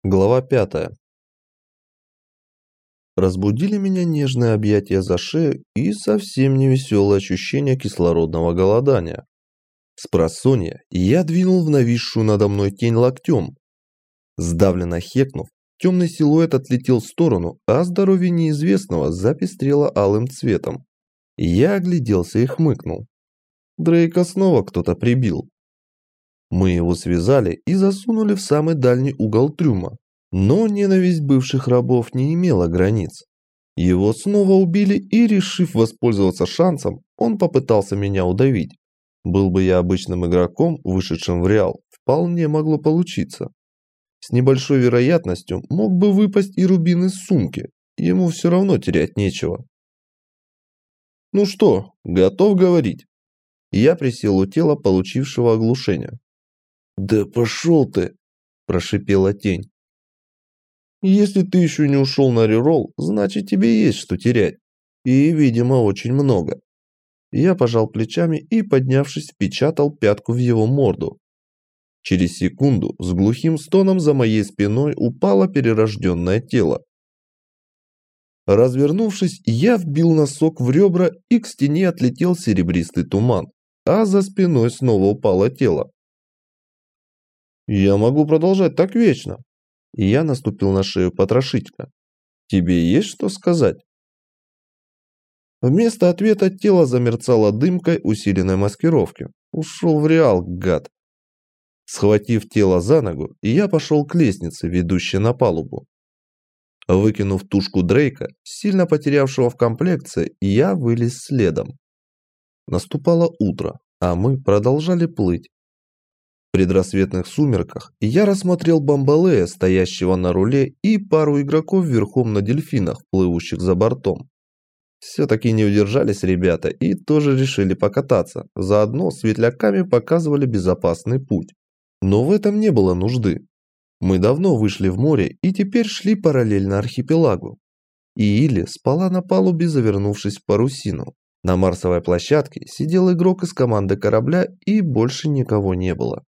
Глава 5. Разбудили меня нежные объятия за шею и совсем невеселое ощущение кислородного голодания. Спросонья я двинул в нависшую надо мной тень локтем. Сдавленно хекнув, темный силуэт отлетел в сторону, а здоровье неизвестного запестрело алым цветом. Я огляделся и хмыкнул. Дрейка снова кто-то прибил. Мы его связали и засунули в самый дальний угол трюма. Но ненависть бывших рабов не имела границ. Его снова убили и, решив воспользоваться шансом, он попытался меня удавить. Был бы я обычным игроком, вышедшим в Реал, вполне могло получиться. С небольшой вероятностью мог бы выпасть и рубин из сумки, ему все равно терять нечего. «Ну что, готов говорить?» Я присел у тела, получившего оглушение. «Да пошел ты!» – прошипела тень. «Если ты еще не ушел на реролл, значит тебе есть что терять. И, видимо, очень много». Я пожал плечами и, поднявшись, впечатал пятку в его морду. Через секунду с глухим стоном за моей спиной упало перерожденное тело. Развернувшись, я вбил носок в ребра, и к стене отлетел серебристый туман, а за спиной снова упало тело. «Я могу продолжать так вечно». И я наступил на шею потрошителя. «Тебе есть что сказать?» Вместо ответа тело замерцало дымкой усиленной маскировки. Ушел в Реал, гад. Схватив тело за ногу, я пошел к лестнице, ведущей на палубу. Выкинув тушку Дрейка, сильно потерявшего в комплекции, я вылез следом. Наступало утро, а мы продолжали плыть. В предрассветных сумерках я рассмотрел Бамбалея, стоящего на руле, и пару игроков верхом на дельфинах, плывущих за бортом. Все-таки не удержались ребята и тоже решили покататься, заодно светляками показывали безопасный путь. Но в этом не было нужды. Мы давно вышли в море и теперь шли параллельно архипелагу. Иили спала на палубе, завернувшись в парусину. На марсовой площадке сидел игрок из команды корабля, и больше никого не было.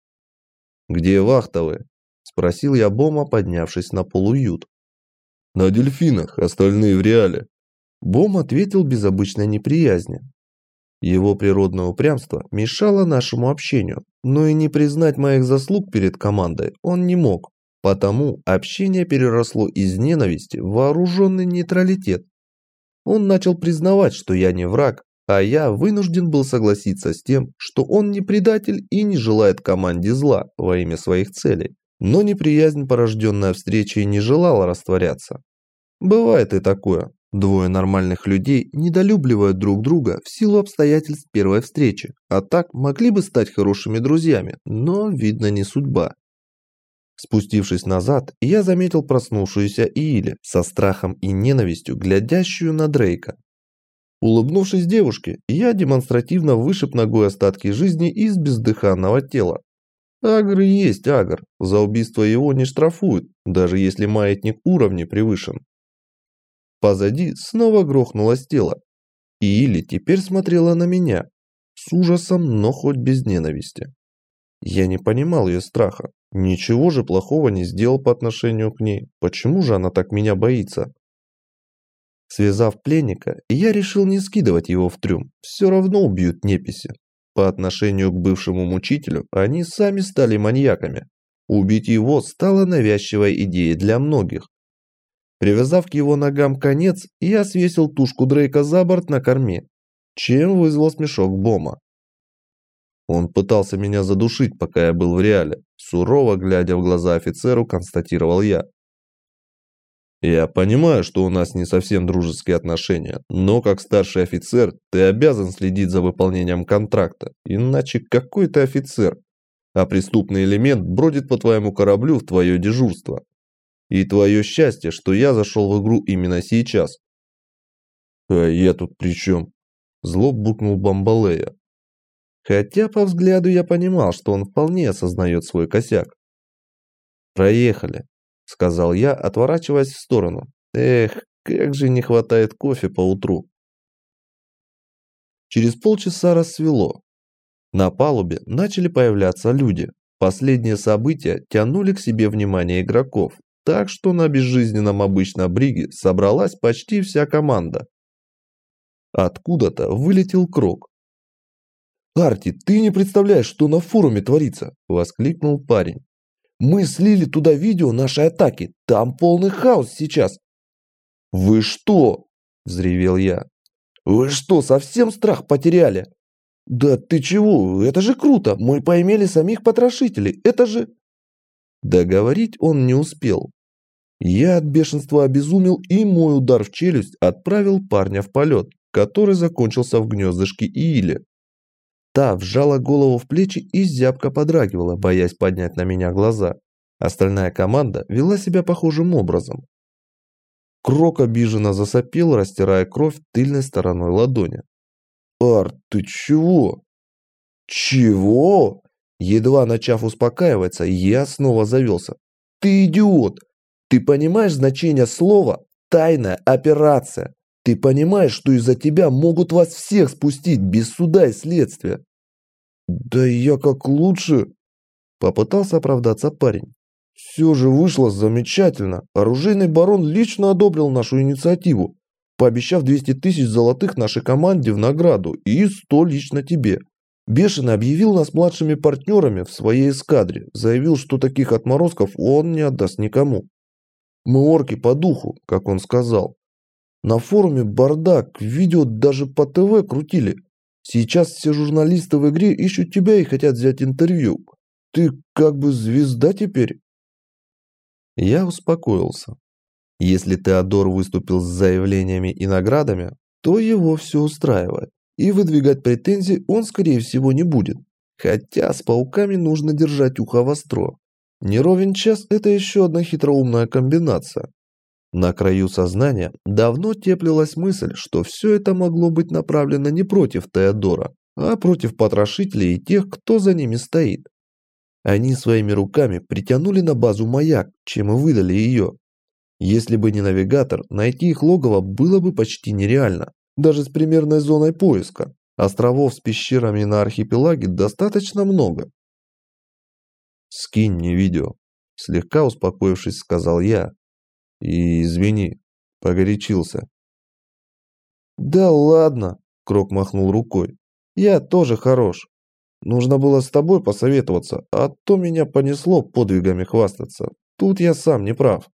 «Где вахтовые?» – спросил я Бома, поднявшись на полуют. «На дельфинах, остальные в Реале». Бом ответил без обычной неприязни. Его природное упрямство мешало нашему общению, но и не признать моих заслуг перед командой он не мог, потому общение переросло из ненависти в вооруженный нейтралитет. Он начал признавать, что я не враг, а я вынужден был согласиться с тем, что он не предатель и не желает команде зла во имя своих целей. Но неприязнь, порожденная встречей, не желала растворяться. Бывает и такое. Двое нормальных людей недолюбливают друг друга в силу обстоятельств первой встречи, а так могли бы стать хорошими друзьями, но, видно, не судьба. Спустившись назад, я заметил проснувшуюся Иили, со страхом и ненавистью глядящую на Дрейка. Улыбнувшись девушке, я демонстративно вышиб ногой остатки жизни из бездыханного тела. Агр есть агр, за убийство его не штрафуют, даже если маятник уровня превышен. Позади снова грохнулось тело. Иили теперь смотрела на меня, с ужасом, но хоть без ненависти. Я не понимал ее страха, ничего же плохого не сделал по отношению к ней, почему же она так меня боится? Связав пленника, я решил не скидывать его в трюм, все равно убьют неписи. По отношению к бывшему мучителю они сами стали маньяками. Убить его стала навязчивой идеей для многих. Привязав к его ногам конец, я свесил тушку Дрейка за борт на корме, чем вызвал смешок Бома. Он пытался меня задушить, пока я был в Реале, сурово глядя в глаза офицеру, констатировал я. Я понимаю, что у нас не совсем дружеские отношения, но как старший офицер ты обязан следить за выполнением контракта, иначе какой ты офицер, а преступный элемент бродит по твоему кораблю в твое дежурство. И твое счастье, что я зашел в игру именно сейчас. А я тут при чем? Зло буркнул Бамбалея. Хотя по взгляду я понимал, что он вполне осознает свой косяк. Проехали, сказал я, отворачиваясь в сторону. Эх, как же не хватает кофе по утру. Через полчаса рассвело. На палубе начали появляться люди. Последние события тянули к себе внимание игроков, так что на безжизненном обычном бриге собралась почти вся команда. Откуда-то вылетел Крок. «Арти, ты не представляешь, что на форуме творится!» – воскликнул парень. «Мы слили туда видео нашей атаки, там полный хаос сейчас!» «Вы что?» – взревел я. «Вы что, совсем страх потеряли?» «Да ты чего, это же круто, мы поимели самих потрошителей, это же...» Договорить он не успел. Я от бешенства обезумел, и мой удар в челюсть отправил парня в полет, который закончился в гнездышке Иили. Та вжала голову в плечи и зябко подрагивала, боясь поднять на меня глаза. Остальная команда вела себя похожим образом. Крок обиженно засопел, растирая кровь тыльной стороной ладони. «Арт, ты чего?» «Чего?» Едва начав успокаиваться, я снова завелся. «Ты идиот! Ты понимаешь значение слова «тайная операция»? Ты понимаешь, что из-за тебя могут вас всех спустить без суда и следствия?» «Да я как лучше...» Попытался оправдаться парень. «Все же вышло замечательно. Оружейный барон лично одобрил нашу инициативу, пообещав 200 тысяч золотых нашей команде в награду и 100 лично тебе. Бешеный объявил нас младшими партнерами в своей эскадре, заявил, что таких отморозков он не отдаст никому. Мы орки по духу, как он сказал. На форуме бардак, видео даже по ТВ крутили. Сейчас все журналисты в игре ищут тебя и хотят взять интервью. Ты как бы звезда теперь». Я успокоился. Если Теодор выступил с заявлениями и наградами, то его все устраивает. И выдвигать претензий он, скорее всего, не будет. Хотя с пауками нужно держать ухо востро. Не ровен час – это еще одна хитроумная комбинация. На краю сознания давно теплилась мысль, что все это могло быть направлено не против Теодора, а против потрошителей и тех, кто за ними стоит. Они своими руками притянули на базу маяк, чем и выдали ее. Если бы не навигатор, найти их логово было бы почти нереально, даже с примерной зоной поиска. Островов с пещерами на архипелаге достаточно много. «Скинь мне видео», – слегка успокоившись, сказал я. «И извини, погорячился». «Да ладно», – Крок махнул рукой. «Я тоже хорош. Нужно было с тобой посоветоваться, а то меня понесло подвигами хвастаться. Тут я сам не прав».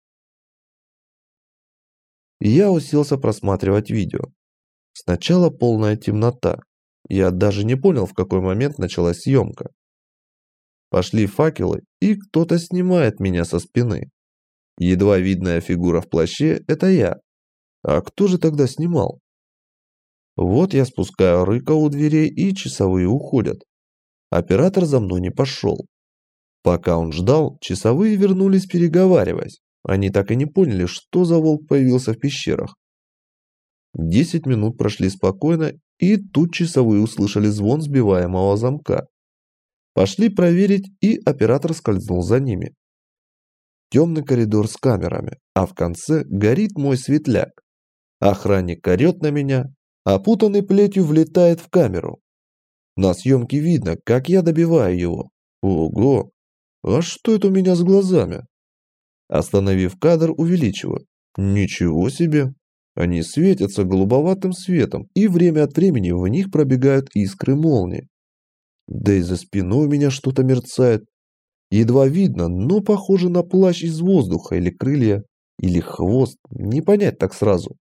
Я уселся просматривать видео. Сначала полная темнота. Я даже не понял, в какой момент началась съемка. Пошли факелы, и кто-то снимает меня со спины. Едва видная фигура в плаще – это я. А кто же тогда снимал? Вот я спускаю рыка у дверей, и часовые уходят. Оператор за мной не пошел. Пока он ждал, часовые вернулись, переговариваясь. Они так и не поняли, что за волк появился в пещерах. 10 минут прошли спокойно, и тут часовые услышали звон сбиваемого замка. Пошли проверить, и оператор скользнул за ними. Темный коридор с камерами, а в конце горит мой светляк. Охранник орет на меня, опутанный плетью влетает в камеру. На съемке видно, как я добиваю его. Ого! А что это у меня с глазами? Остановив кадр, увеличиваю. Ничего себе! Они светятся голубоватым светом, и время от времени в них пробегают искры молнии. Да и за спиной у меня что-то мерцает. Едва видно, но похоже на плащ из воздуха или крылья, или хвост, не понять так сразу.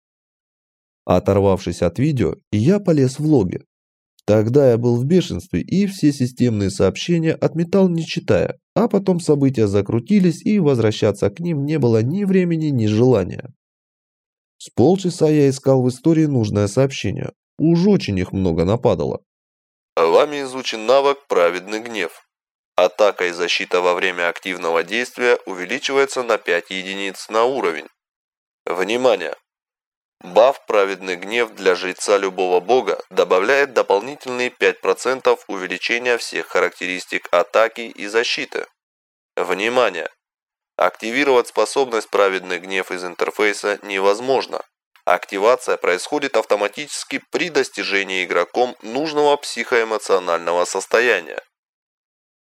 Оторвавшись от видео, я полез в логи. Тогда я был в бешенстве и все системные сообщения отметал, не читая, а потом события закрутились, и возвращаться к ним не было ни времени, ни желания. С полчаса я искал в истории нужное сообщение. Уж очень их много нападало. Вами изучен навык «Праведный гнев». Атака и защита во время активного действия увеличивается на 5 единиц на уровень. Внимание! Баф «Праведный гнев» для жреца любого бога добавляет дополнительные 5% увеличения всех характеристик атаки и защиты. Внимание! Активировать способность «Праведный гнев» из интерфейса невозможно. Активация происходит автоматически при достижении игроком нужного психоэмоционального состояния.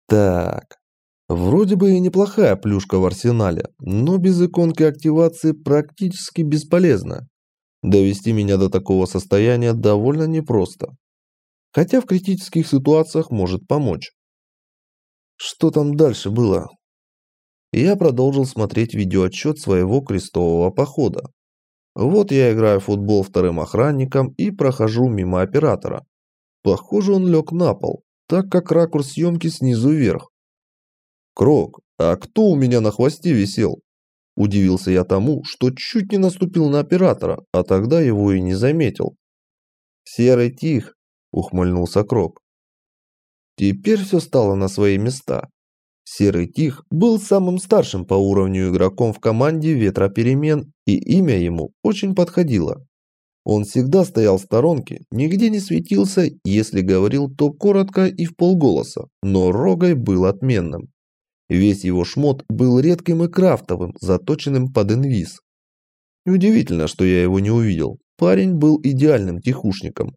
Так, вроде бы и неплохая плюшка в арсенале, но без иконки активации практически бесполезно. Довести меня до такого состояния довольно непросто. Хотя в критических ситуациях может помочь. Что там дальше было? Я продолжил смотреть видеоотчет своего крестового похода. Вот я играю в футбол вторым охранником и прохожу мимо оператора. Похоже, он лег на пол, так как ракурс съемки снизу вверх. «Крок, а кто у меня на хвосте висел?» Удивился я тому, что чуть не наступил на оператора, а тогда его и не заметил. «Серый тих», — ухмыльнулся Крок. Теперь все стало на свои места. Серый Тих был самым старшим по уровню игроком в команде Ветроперемен, и имя ему очень подходило. Он всегда стоял в сторонке, нигде не светился, если говорил, то коротко и вполголоса, но рогой был отменным. Весь его шмот был редким и крафтовым, заточенным под инвиз. Неудивительно, что я его не увидел. Парень был идеальным тихушником.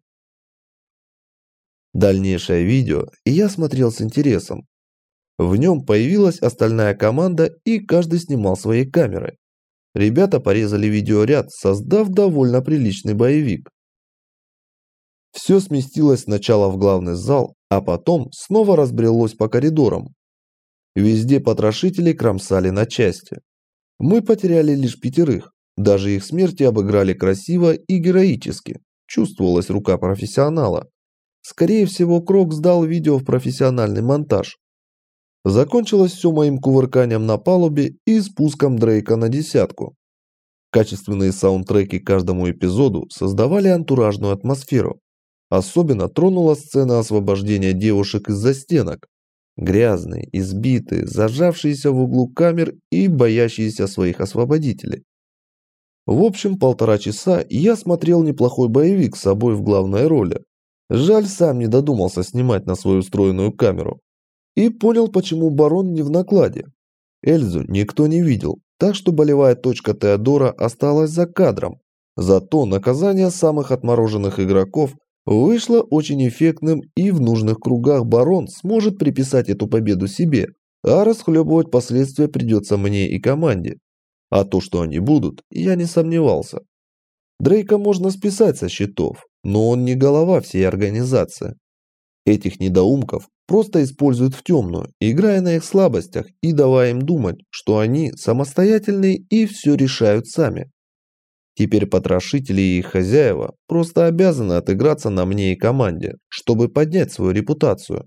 Дальнейшее видео я смотрел с интересом. В нем появилась остальная команда, и каждый снимал своей камерой. Ребята порезали видеоряд, создав довольно приличный боевик. Все сместилось сначала в главный зал, а потом снова разбрелось по коридорам. Везде потрошители кромсали на части. Мы потеряли лишь 5, даже их смерти обыграли красиво и героически. Чувствовалась рука профессионала. Скорее всего, Крок сдал видео в профессиональный монтаж. Закончилось все моим кувырканием на палубе и спуском Дрейка на 10. Качественные саундтреки каждому эпизоду создавали антуражную атмосферу. Особенно тронула сцена освобождения девушек из-за стенок. Грязные, избитые, зажавшиеся в углу камер и боящиеся своих освободителей. В общем, 1,5 часа я смотрел неплохой боевик с собой в главной роли. Жаль, сам не додумался снимать на свою встроенную камеру. И понял, почему барон не в накладе. Эльзу никто не видел, так что болевая точка Теодора осталась за кадром. Зато наказание самых отмороженных игроков вышло очень эффектным, и в нужных кругах барон сможет приписать эту победу себе, а расхлебывать последствия придется мне и команде. А то, что они будут, я не сомневался. Дрейка можно списать со счетов, но он не голова всей организации. Этих недоумков просто используют в темную, играя на их слабостях и давая им думать, что они самостоятельные и все решают сами. Теперь потрошители и их хозяева просто обязаны отыграться на мне и команде, чтобы поднять свою репутацию.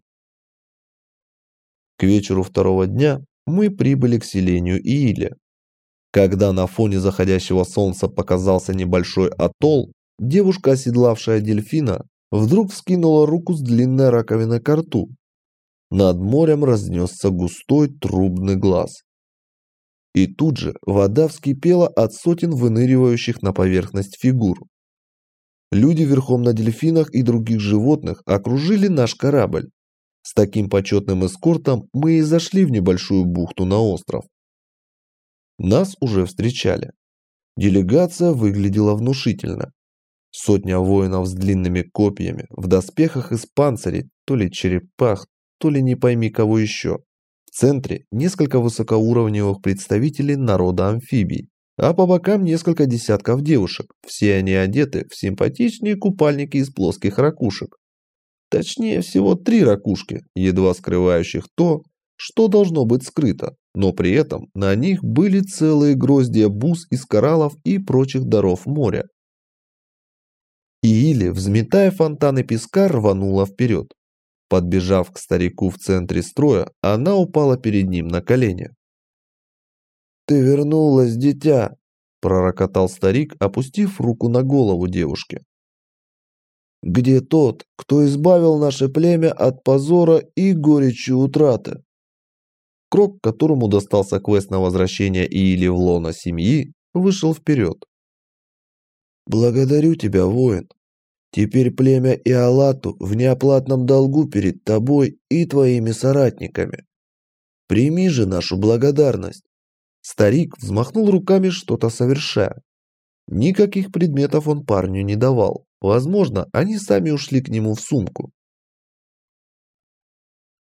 К вечеру второго дня мы прибыли к селению Иили. Когда на фоне заходящего солнца показался небольшой атолл, девушка, оседлавшая дельфина, вдруг вскинула руку с длинной раковиной ко рту. Над морем разнесся густой трубный глаз. И тут же вода вскипела от сотен выныривающих на поверхность фигур. Люди верхом на дельфинах и других животных окружили наш корабль. С таким почетным эскортом мы и зашли в небольшую бухту на остров. Нас уже встречали. Делегация выглядела внушительно. 100 воинов с длинными копьями, в доспехах из панцирей, то ли черепах, то ли не пойми кого еще. В центре несколько высокоуровневых представителей народа амфибий, а по бокам несколько десятков девушек. Все они одеты в симпатичные купальники из плоских ракушек. Точнее, всего 3 ракушки, едва скрывающих то, что должно быть скрыто, но при этом на них были целые гроздья бус из кораллов и прочих даров моря. Иили, взметая фонтаны песка, рванула вперед. Подбежав к старику в центре строя, она упала перед ним на колени. «Ты вернулась, дитя!» – пророкотал старик, опустив руку на голову девушки. «Где тот, кто избавил наше племя от позора и горечи утраты?» Крок, которому достался квест на возвращение Иили в лоно семьи, вышел вперед. «Благодарю тебя, воин. Теперь племя Иолату в неоплатном долгу перед тобой и твоими соратниками. Прими же нашу благодарность». Старик взмахнул руками, что-то совершая. Никаких предметов он парню не давал. Возможно, они сами ушли к нему в сумку.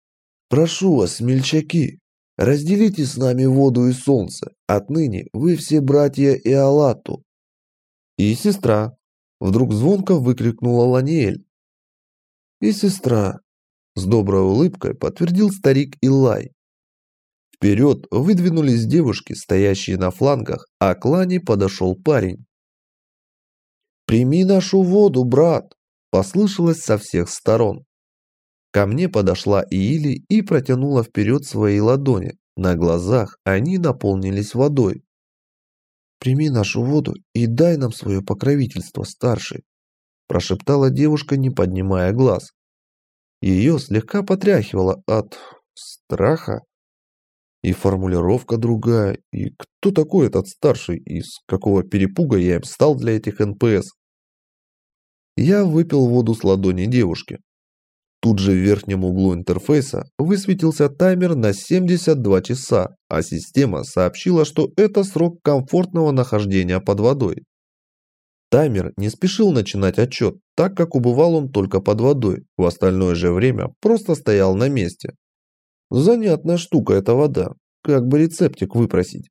Прошу вас, смельчаки, разделите с нами воду и солнце. Отныне вы все братья Иолату». «И сестра», — вдруг звонко выкрикнула Ланиэль. «И сестра», — с доброй улыбкой подтвердил старик Илай. Вперед выдвинулись девушки, стоящие на флангах, а к Лане подошел парень. «Прими нашу воду, брат!» – послышалось со всех сторон. Ко мне подошла Иили и протянула вперед свои ладони. На глазах они наполнились водой. «Прими нашу воду и дай нам свое покровительство, старший», – прошептала девушка, не поднимая глаз. Ее слегка потряхивало от страха. И формулировка другая, и кто такой этот старший, и с какого перепуга я им стал для этих НПС. Я выпил воду с ладони девушки. Тут же в верхнем углу интерфейса высветился таймер на 72 часа, а система сообщила, что это срок комфортного нахождения под водой. Таймер не спешил начинать отчет, так как убывал он только под водой, в остальное же время просто стоял на месте. Занятная штука эта вода, как бы рецептик выпросить.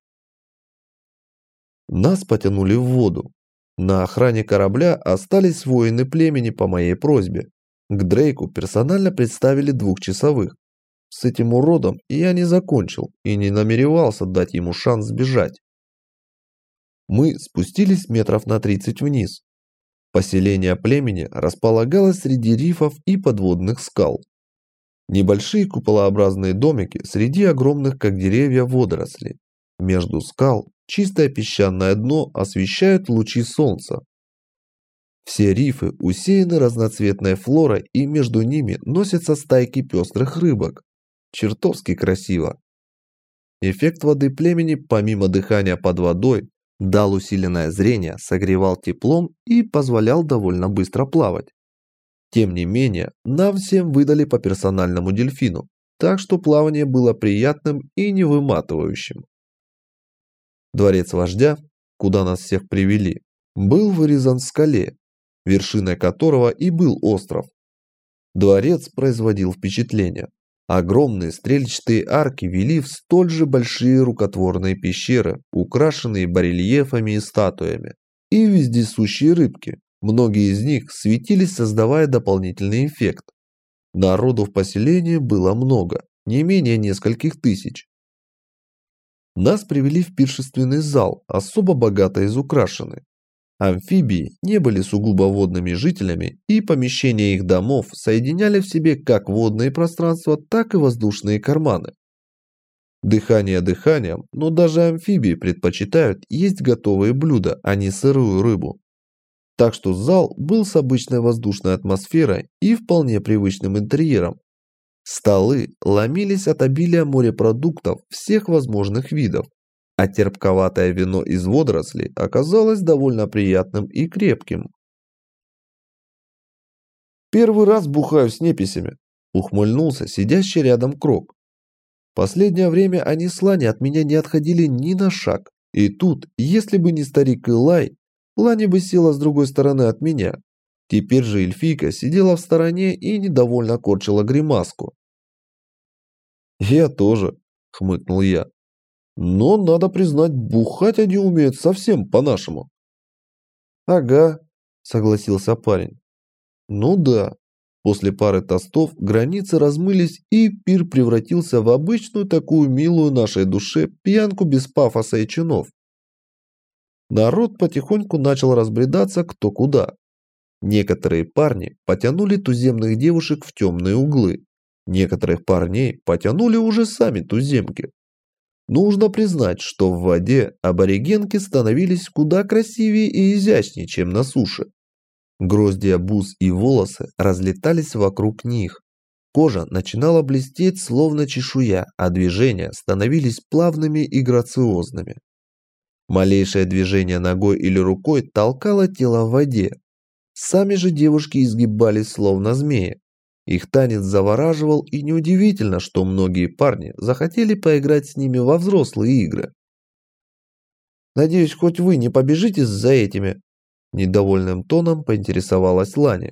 Нас потянули в воду. На охране корабля остались воины племени по моей просьбе. К Дрейку персонально представили 2-часовых. С этим уродом я не закончил и не намеревался дать ему шанс сбежать. Мы спустились метров на 30 вниз. Поселение племени располагалось среди рифов и подводных скал. Небольшие куполообразные домики среди огромных, как деревья, водорослей. Между скал чистое песчаное дно освещают лучи солнца. Все рифы усеяны разноцветной флорой, и между ними носятся стайки пестрых рыбок. Чертовски красиво. Эффект воды племени, помимо дыхания под водой, дал усиленное зрение, согревал теплом и позволял довольно быстро плавать. Тем не менее, нам всем выдали по персональному дельфину, так что плавание было приятным и не выматывающим. Дворец вождя, куда нас всех привели, был вырезан в скале, вершиной которого и был остров. Дворец производил впечатление. Огромные стрельчатые арки вели в столь же большие рукотворные пещеры, украшенные барельефами и статуями, и вездесущие рыбки. Многие из них светились, создавая дополнительный эффект. Народу в поселении было много, не менее нескольких тысяч. Нас привели в пиршественный зал, особо богато изукрашенный. Амфибии не были сугубо водными жителями, и помещения их домов соединяли в себе как водные пространства, так и воздушные карманы. Дыхание дыханием, но даже амфибии предпочитают есть готовые блюда, а не сырую рыбу. Так что зал был с обычной воздушной атмосферой и вполне привычным интерьером. Столы ломились от обилия морепродуктов всех возможных видов, а терпковатое вино из водорослей оказалось довольно приятным и крепким. «Первый раз бухаю с неписями», – ухмыльнулся сидящий рядом Крок. Последнее время они с Лани от меня не отходили ни на шаг, и тут, если бы не старик Илай, Лани бы села с другой стороны от меня. Теперь же эльфийка сидела в стороне и недовольно корчила гримаску. «Я тоже», – хмыкнул я. «Но, надо признать, бухать они умеют совсем по-нашему». «Ага», – согласился парень. «Ну да». После пары тостов границы размылись, и пир превратился в обычную такую милую нашей душе пьянку без пафоса и чинов. Народ потихоньку начал разбредаться кто куда. Некоторые парни потянули туземных девушек в темные углы. Некоторых парней потянули уже сами туземки. Нужно признать, что в воде аборигенки становились куда красивее и изящнее, чем на суше. Гроздья бус и волосы разлетались вокруг них. Кожа начинала блестеть, словно чешуя, а движения становились плавными и грациозными. Малейшее движение ногой или рукой толкало тело в воде. Сами же девушки изгибались, словно змеи. Их танец завораживал, и неудивительно, что многие парни захотели поиграть с ними во взрослые игры. «Надеюсь, хоть вы не побежите за этими?» Недовольным тоном поинтересовалась Лани.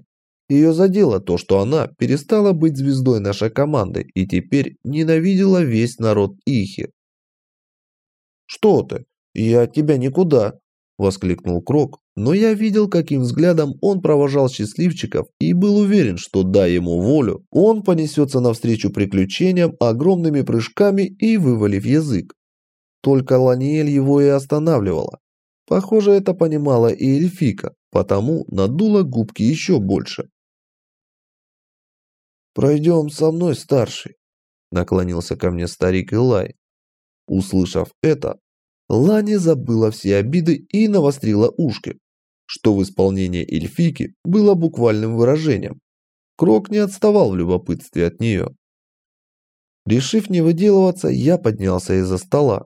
Ее задело то, что она перестала быть звездой нашей команды и теперь ненавидела весь народ Ихи. «Что ты? Я от тебя никуда!» – воскликнул Крок, но я видел, каким взглядом он провожал счастливчиков и был уверен, что, дай ему волю, он понесется навстречу приключениям огромными прыжками и вывалив язык. Только Ланиэль его и останавливала. Похоже, это понимала и эльфика, потому надула губки еще больше. «Пройдем со мной, старший», – наклонился ко мне старик Илай. Услышав это, Лани забыла все обиды и навострила ушки, что в исполнении эльфийки было буквальным выражением. Крок не отставал в любопытстве от нее. Решив не выделываться, я поднялся из-за стола.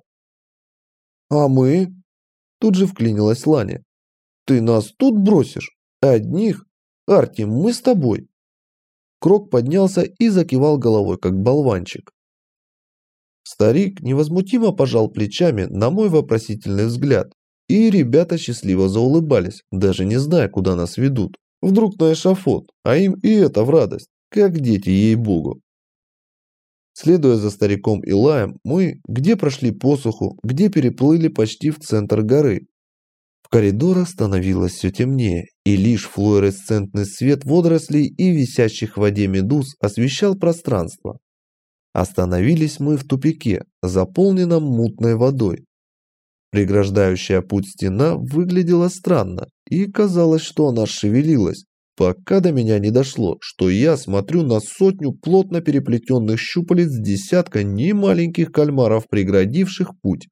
«А мы?» – тут же вклинилась Лани. «Ты нас тут бросишь? Одних? Арти, мы с тобой». Крок поднялся и закивал головой, как болванчик. Старик невозмутимо пожал плечами на мой вопросительный взгляд, и ребята счастливо заулыбались, даже не зная, куда нас ведут. Вдруг на эшафот, а им и это в радость, как дети, ей-богу. Следуя за стариком Илаем, мы где прошли посуху, где переплыли почти в центр горы. В коридорах становилось все темнее, и лишь флуоресцентный свет водорослей и висящих в воде медуз освещал пространство. Остановились мы в тупике, заполненном мутной водой. Преграждающая путь стена выглядела странно, и казалось, что она шевелилась, пока до меня не дошло, что я смотрю на сотню плотно переплетенных щупалец десятка немаленьких кальмаров, преградивших путь.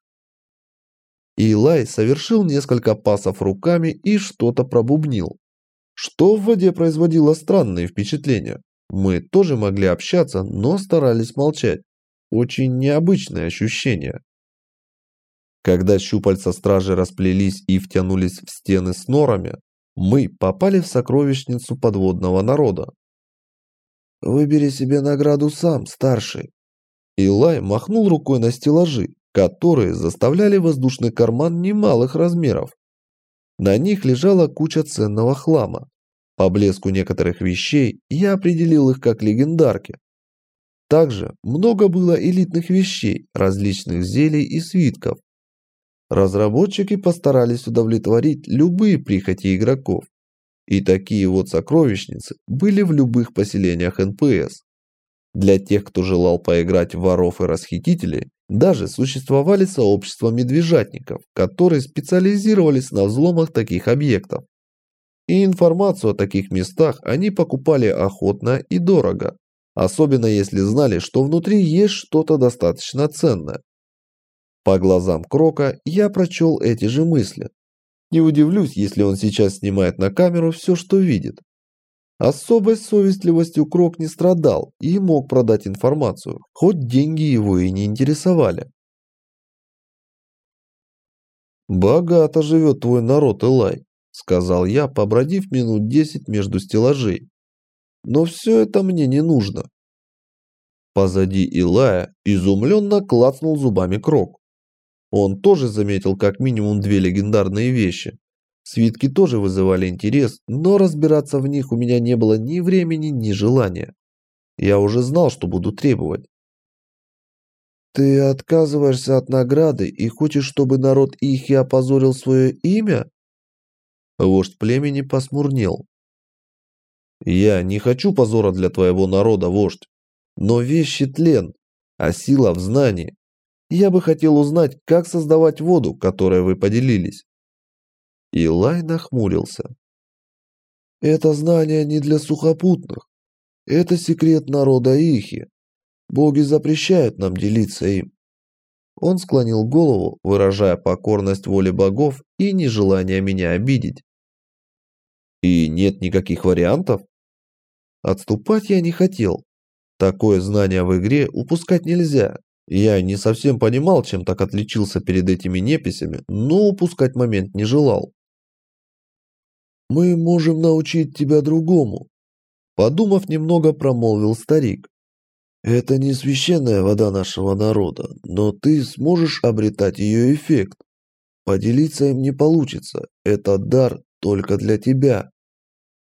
Илай совершил несколько пасов руками и что-то пробубнил, что в воде производило странные впечатления. Мы тоже могли общаться, но старались молчать. Очень необычное ощущение. Когда щупальца стражи расплелись и втянулись в стены с норами, мы попали в сокровищницу подводного народа. «Выбери себе награду сам, старший». Илай махнул рукой на стеллажи, которые заставляли воздушный карман немалых размеров. На них лежала куча ценного хлама. По блеску некоторых вещей я определил их как легендарки. Также много было элитных вещей, различных зелий и свитков. Разработчики постарались удовлетворить любые прихоти игроков. И такие вот сокровищницы были в любых поселениях НПС. Для тех, кто желал поиграть в воров и расхитителей, даже существовали сообщества медвежатников, которые специализировались на взломах таких объектов. И информацию о таких местах они покупали охотно и дорого, особенно если знали, что внутри есть что-то достаточно ценное. По глазам Крока я прочел эти же мысли. Не удивлюсь, если он сейчас снимает на камеру все, что видит. Особой совестливостью Крок не страдал и мог продать информацию, хоть деньги его и не интересовали. «Богато живет твой народ, Элай», — сказал я, побродив минут 10 между стеллажей. «Но все это мне не нужно». Позади Илая изумленно клацнул зубами Крок. Он тоже заметил как минимум 2 легендарные вещи. Свитки тоже вызывали интерес, но разбираться в них у меня не было ни времени, ни желания. Я уже знал, что буду требовать. «Ты отказываешься от награды и хочешь, чтобы народ Ихи опозорил свое имя?» Вождь племени посмурнел. «Я не хочу позора для твоего народа, вождь. Но вещи тлен, а сила в знании. Я бы хотел узнать, как создавать воду, которой вы поделились». Илай нахмурился. «Это знание не для сухопутных. Это секрет народа Ихи. Боги запрещают нам делиться им». Он склонил голову, выражая покорность воле богов и нежелание меня обидеть. «И нет никаких вариантов?» Отступать я не хотел. Такое знание в игре упускать нельзя. Я не совсем понимал, чем так отличился перед этими неписями, но упускать момент не желал. «Мы можем научить тебя другому», – подумав немного, промолвил старик. «Это не священная вода нашего народа, но ты сможешь обретать ее эффект. Поделиться им не получится, это дар только для тебя».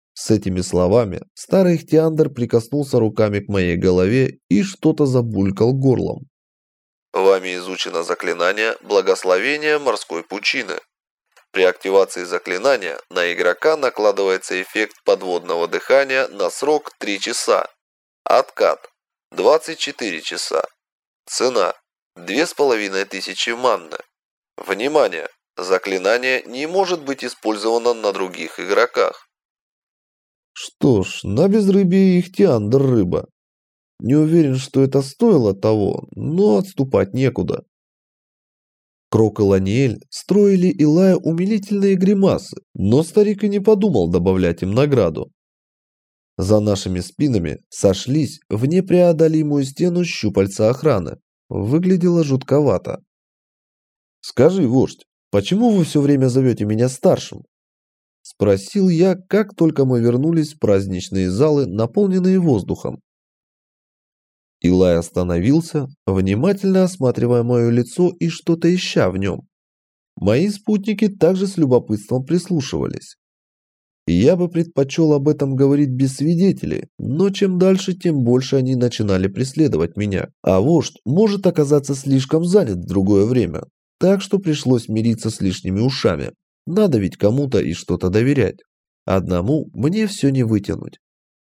С этими словами старый ихтиандр прикоснулся руками к моей голове и что-то забулькал горлом. Вами изучено заклинание «Благословение морской пучины». При активации заклинания на игрока накладывается эффект подводного дыхания на срок 3 часа. Откат – 24 часа. Цена – 2500 манны. Внимание! Заклинание не может быть использовано на других игроках. Что ж, на безрыбье ихтиандр рыба. Не уверен, что это стоило того, но отступать некуда. Крок и Ланиэль строили Илая умилительные гримасы, но старик и не подумал добавлять им награду. За нашими спинами сошлись в непреодолимую стену щупальца охраны. Выглядело жутковато. «Скажи, вождь, почему вы все время зовете меня старшим?» Спросил я, как только мы вернулись в праздничные залы, наполненные воздухом. Илай остановился, внимательно осматривая мое лицо и что-то ища в нем. Мои спутники также с любопытством прислушивались. Я бы предпочел об этом говорить без свидетелей, но чем дальше, тем больше они начинали преследовать меня. А вождь может оказаться слишком занят в другое время, так что пришлось мириться с лишними ушами. Надо ведь кому-то и что-то доверять. Одному мне все не вытянуть.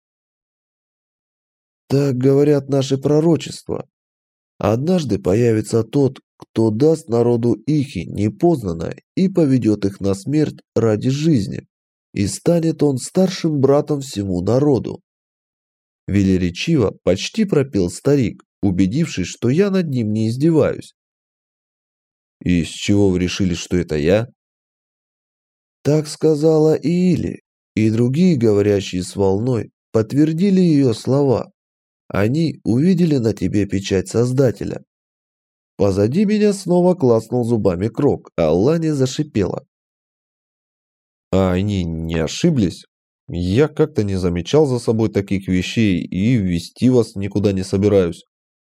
Так говорят наши пророчества. Однажды появится тот, кто даст народу Ихи непознанное и поведет их на смерть ради жизни, и станет он старшим братом всему народу. Велеречиво почти пропел старик, убедившись, что я над ним не издеваюсь. И с чего вы решили, что это я? Так сказала Иили, и другие, говорящие с волной, подтвердили ее слова. Они увидели на тебе печать Создателя. Позади меня снова клацнул зубами Крок, а Лани зашипела. А они не ошиблись? Я как-то не замечал за собой таких вещей и вести вас никуда не собираюсь.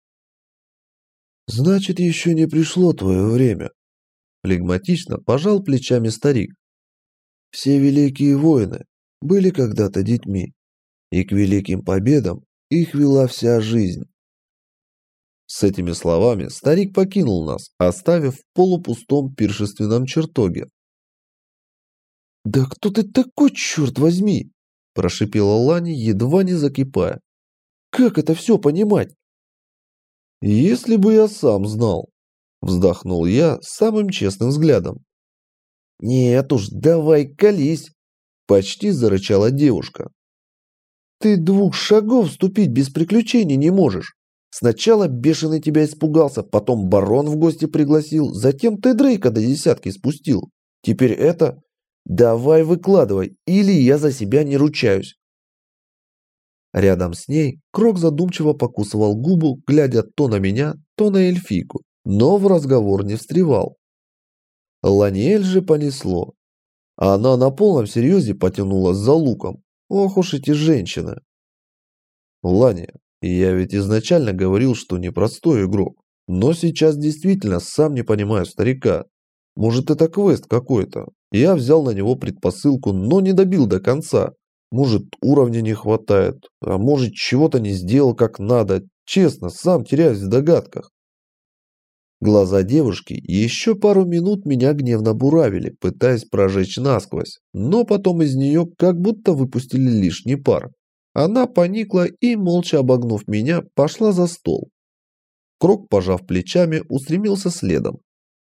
Значит, еще не пришло твое время. Флегматично пожал плечами старик. Все великие воины были когда-то детьми, и к великим победам их вела вся жизнь. С этими словами старик покинул нас, оставив в полупустом пиршественном чертоге. «Да кто ты такой, черт возьми?» – прошипела Лани, едва не закипая. «Как это все понимать?» «Если бы я сам знал», – вздохнул я самым честным взглядом. «Нет уж, давай колись!» – почти зарычала девушка. «Ты 2 шагов ступить без приключений не можешь. Сначала бешеный тебя испугался, потом барон в гости пригласил, затем ты Дрейка до 10 спустил. Теперь это... Давай выкладывай, или я за себя не ручаюсь». Рядом с ней Крок задумчиво покусывал губу, глядя то на меня, то на эльфийку, но в разговор не встревал. Ланиэль же понесло. Она на полном серьезе потянулась за луком. Ох уж эти женщины. Ланя, я ведь изначально говорил, что непростой игрок. Но сейчас действительно сам не понимаю старика. Может, это квест какой-то. Я взял на него предпосылку, но не добил до конца. Может, уровня не хватает, а может, чего-то не сделал как надо. Честно, сам теряюсь в догадках. Глаза девушки еще пару минут меня гневно буравили, пытаясь прожечь насквозь, но потом из нее как будто выпустили лишний пар. Она поникла и, молча обогнув меня, пошла за стол. Крок, пожав плечами, устремился следом.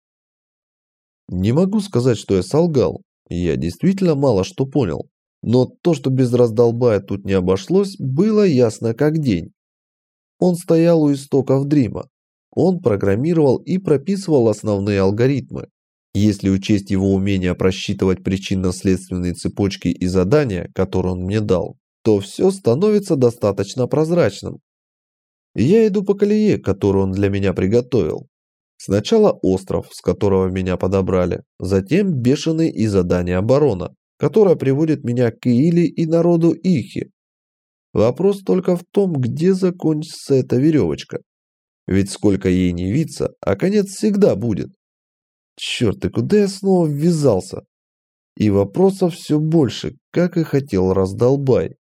Не могу сказать, что я солгал. Я действительно мало что понял. Но то, что без раздолбая тут не обошлось, было ясно как день. Он стоял у истоков Дрима. Он программировал и прописывал основные алгоритмы. Если учесть его умение просчитывать причинно-следственные цепочки и задания, которые он мне дал, то все становится достаточно прозрачным. Я иду по колее, которую он для меня приготовил. Сначала остров, с которого меня подобрали, затем бешеный и задание оборона, которое приводит меня к Иили и народу Ихи. Вопрос только в том, где закончится эта веревочка. Ведь сколько ей не виться, а конец всегда будет. Черт, и куда я снова ввязался? И вопросов все больше. как и хотел раздолбай.